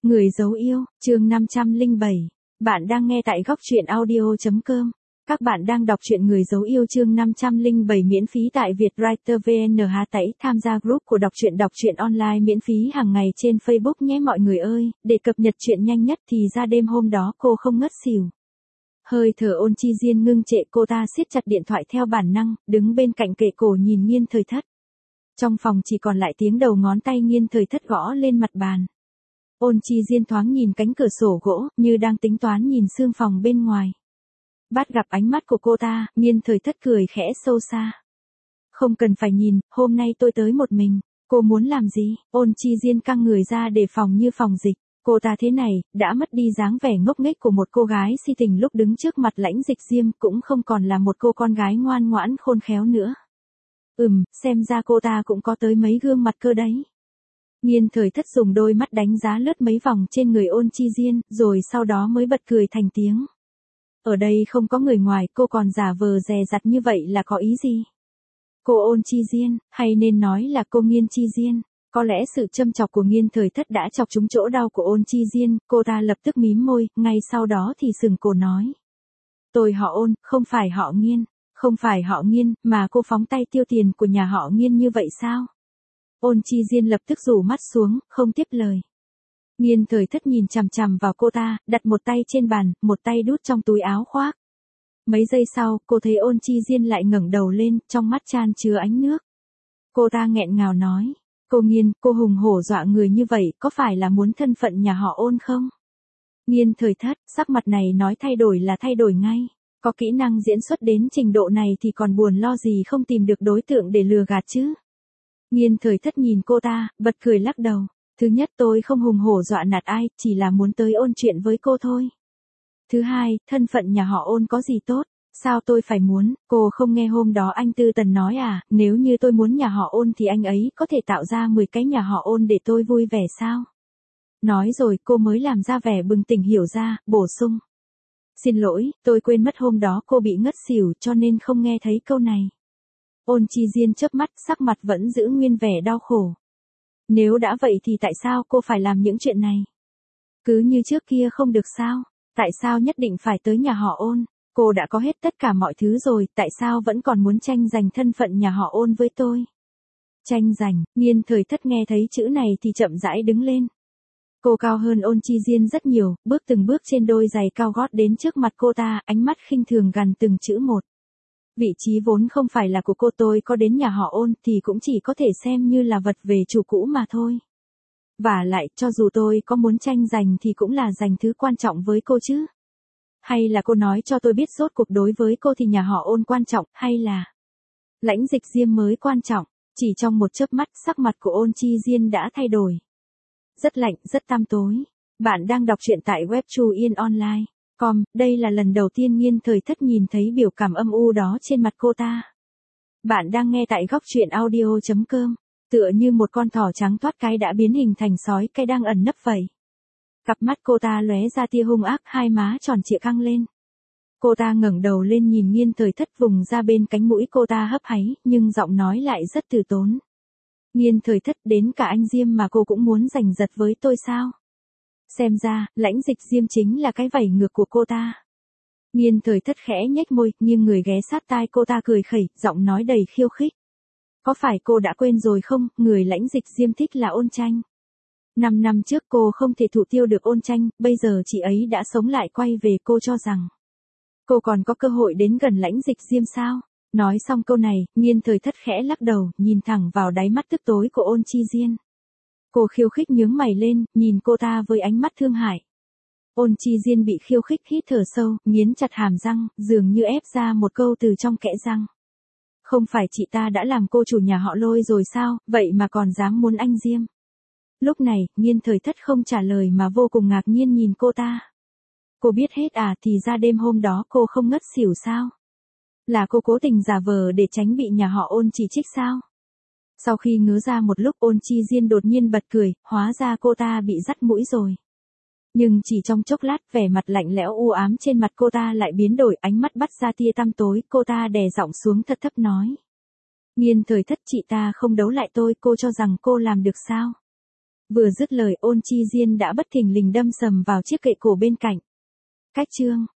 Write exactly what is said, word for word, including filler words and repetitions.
Người dấu yêu, chương năm trăm lẻ bảy. Bạn đang nghe tại góc truyện audio chấm com. Các bạn đang đọc truyện Người dấu yêu chương năm trăm lẻ bảy miễn phí tại Vietwriter vê en H tẩy tham gia group của đọc truyện đọc truyện online miễn phí hàng ngày trên Facebook nhé mọi người ơi, để cập nhật truyện nhanh nhất thì ra đêm hôm đó cô không ngất xỉu. Hơi thở Ôn Chi Diên ngưng trệ, cô ta siết chặt điện thoại theo bản năng, đứng bên cạnh kệ cổ nhìn Nghiên Thời Thất. Trong phòng chỉ còn lại tiếng đầu ngón tay Nghiên Thời Thất gõ lên mặt bàn. Ôn Chi Diên thoáng nhìn cánh cửa sổ gỗ, như đang tính toán nhìn sương phòng bên ngoài. Bắt gặp ánh mắt của cô ta, Nghiên Thời Thất cười khẽ sâu xa. Không cần phải nhìn, hôm nay tôi tới một mình, cô muốn làm gì? Ôn Chi Diên căng người ra để phòng như phòng dịch. Cô ta thế này, đã mất đi dáng vẻ ngốc nghếch của một cô gái si tình lúc đứng trước mặt Lãnh Dịch Diêm, cũng không còn là một cô con gái ngoan ngoãn khôn khéo nữa. Ừm, xem ra cô ta cũng có tới mấy gương mặt cơ đấy. Nghiên Thời Thất dùng đôi mắt đánh giá lướt mấy vòng trên người Ôn Chi Diên, rồi sau đó mới bật cười thành tiếng. Ở đây không có người ngoài, cô còn giả vờ dè dặt như vậy là có ý gì? Cô Ôn Chi Diên, hay nên nói là cô Nghiên Chi Diên. Có lẽ sự châm chọc của Nghiên Thời Thất đã chọc trúng chỗ đau của Ôn Chi Diên, cô ta lập tức mím môi, ngay sau đó thì sừng cổ nói. Tôi họ Ôn, không phải họ Nghiên, không phải họ Nghiên, mà cô phóng tay tiêu tiền của nhà họ Nghiên như vậy sao? Ôn Chi Diên lập tức rủ mắt xuống, không tiếp lời. Nghiên Thời Thất nhìn chằm chằm vào cô ta, đặt một tay trên bàn, một tay đút trong túi áo khoác. Mấy giây sau, cô thấy Ôn Chi Diên lại ngẩng đầu lên, trong mắt chan chứa ánh nước. Cô ta nghẹn ngào nói. Cô Nghiên, cô hùng hổ dọa người như vậy, có phải là muốn thân phận nhà họ Ôn không? Nghiên Thời Thất, sắc mặt này nói thay đổi là thay đổi ngay. Có kỹ năng diễn xuất đến trình độ này thì còn buồn lo gì không tìm được đối tượng để lừa gạt chứ? Nghiên Thời Thất nhìn cô ta, bật cười lắc đầu. Thứ nhất, tôi không hùng hổ dọa nạt ai, chỉ là muốn tới ôn chuyện với cô thôi. Thứ hai, thân phận nhà họ Ôn có gì tốt? Sao tôi phải muốn? Cô không nghe hôm đó anh Tư Tần nói à, nếu như tôi muốn nhà họ Ôn thì anh ấy có thể tạo ra mười cái nhà họ Ôn để tôi vui vẻ sao? Nói rồi cô mới làm ra vẻ bừng tỉnh hiểu ra, bổ sung. Xin lỗi, tôi quên mất hôm đó cô bị ngất xỉu cho nên không nghe thấy câu này. Ôn Chi Diên chớp mắt, sắc mặt vẫn giữ nguyên vẻ đau khổ. Nếu đã vậy thì tại sao cô phải làm những chuyện này? Cứ như trước kia không được sao? Tại sao nhất định phải tới nhà họ Ôn? Cô đã có hết tất cả mọi thứ rồi, tại sao vẫn còn muốn tranh giành thân phận nhà họ Ôn với tôi? Tranh giành, Nghiên Thời Thất nghe thấy chữ này thì chậm rãi đứng lên. Cô cao hơn Ôn Chi Diên rất nhiều, bước từng bước trên đôi giày cao gót đến trước mặt cô ta, ánh mắt khinh thường gằn từng chữ một. Vị trí vốn không phải là của cô, tôi có đến nhà họ Ôn thì cũng chỉ có thể xem như là vật về chủ cũ mà thôi. Và lại, cho dù tôi có muốn tranh giành thì cũng là giành thứ quan trọng với cô chứ. Hay là cô nói cho tôi biết rốt cuộc đối với cô thì nhà họ Ôn quan trọng, hay là Lãnh Dịch Diêm mới quan trọng? Chỉ trong một chớp mắt, sắc mặt của Ôn Chi Diên đã thay đổi. Rất lạnh, rất tăm tối. Bạn đang đọc truyện tại web Chu Yên Online. Com, đây là lần đầu tiên Nghiên Thời Thất nhìn thấy biểu cảm âm u đó trên mặt cô ta. Bạn đang nghe tại góc truyện audio chấm com, tựa như một con thỏ trắng thoát cái đã biến hình thành sói cái đang ẩn nấp vậy. Cặp mắt cô ta lóe ra tia hung ác, hai má tròn trịa căng lên. Cô ta ngẩng đầu lên nhìn Nghiên Thời Thất, vùng ra bên cánh mũi cô ta hấp háy, nhưng giọng nói lại rất từ tốn. Nghiên Thời Thất, đến cả anh Diêm mà cô cũng muốn giành giật với tôi sao? Xem ra, Lãnh Dịch Diêm chính là cái vảy ngược của cô ta. Nghiên Thời Thất khẽ nhếch môi, nhưng người ghé sát tai cô ta cười khẩy, giọng nói đầy khiêu khích. Có phải cô đã quên rồi không, người Lãnh Dịch Diêm thích là Ôn Tranh. Năm năm trước cô không thể thủ tiêu được Ôn Tranh, bây giờ chị ấy đã sống lại quay về, cô cho rằng cô còn có cơ hội đến gần Lãnh Dịch Diêm sao? Nói xong câu này, Nghiên Thời Thất khẽ lắc đầu, nhìn thẳng vào đáy mắt tức tối của Ôn Chi Diên. Cô khiêu khích nhướng mày lên, nhìn cô ta với ánh mắt thương hại. Ôn Chi Diên bị khiêu khích hít thở sâu, nghiến chặt hàm răng, dường như ép ra một câu từ trong kẽ răng. Không phải chị ta đã làm cô chủ nhà họ Lôi rồi sao, vậy mà còn dám muốn anh Diêm. Lúc này, Nghiên Thời Thất không trả lời mà vô cùng ngạc nhiên nhìn cô ta. Cô biết hết à, thì ra đêm hôm đó cô không ngất xỉu sao? Là cô cố tình giả vờ để tránh bị nhà họ Ôn chỉ trích sao? Sau khi ngớ ra một lúc, Ôn Chi Diên đột nhiên bật cười, hóa ra cô ta bị dắt mũi rồi. Nhưng chỉ trong chốc lát, vẻ mặt lạnh lẽo u ám trên mặt cô ta lại biến đổi, ánh mắt bắt ra tia tăm tối, cô ta đè giọng xuống thật thấp nói. Nghiên Thời Thất, chị ta không đấu lại tôi, cô cho rằng cô làm được sao? Vừa dứt lời Ôn Chi Diên đã bất thình lình đâm sầm vào chiếc kệ cổ bên cạnh. Cách chương.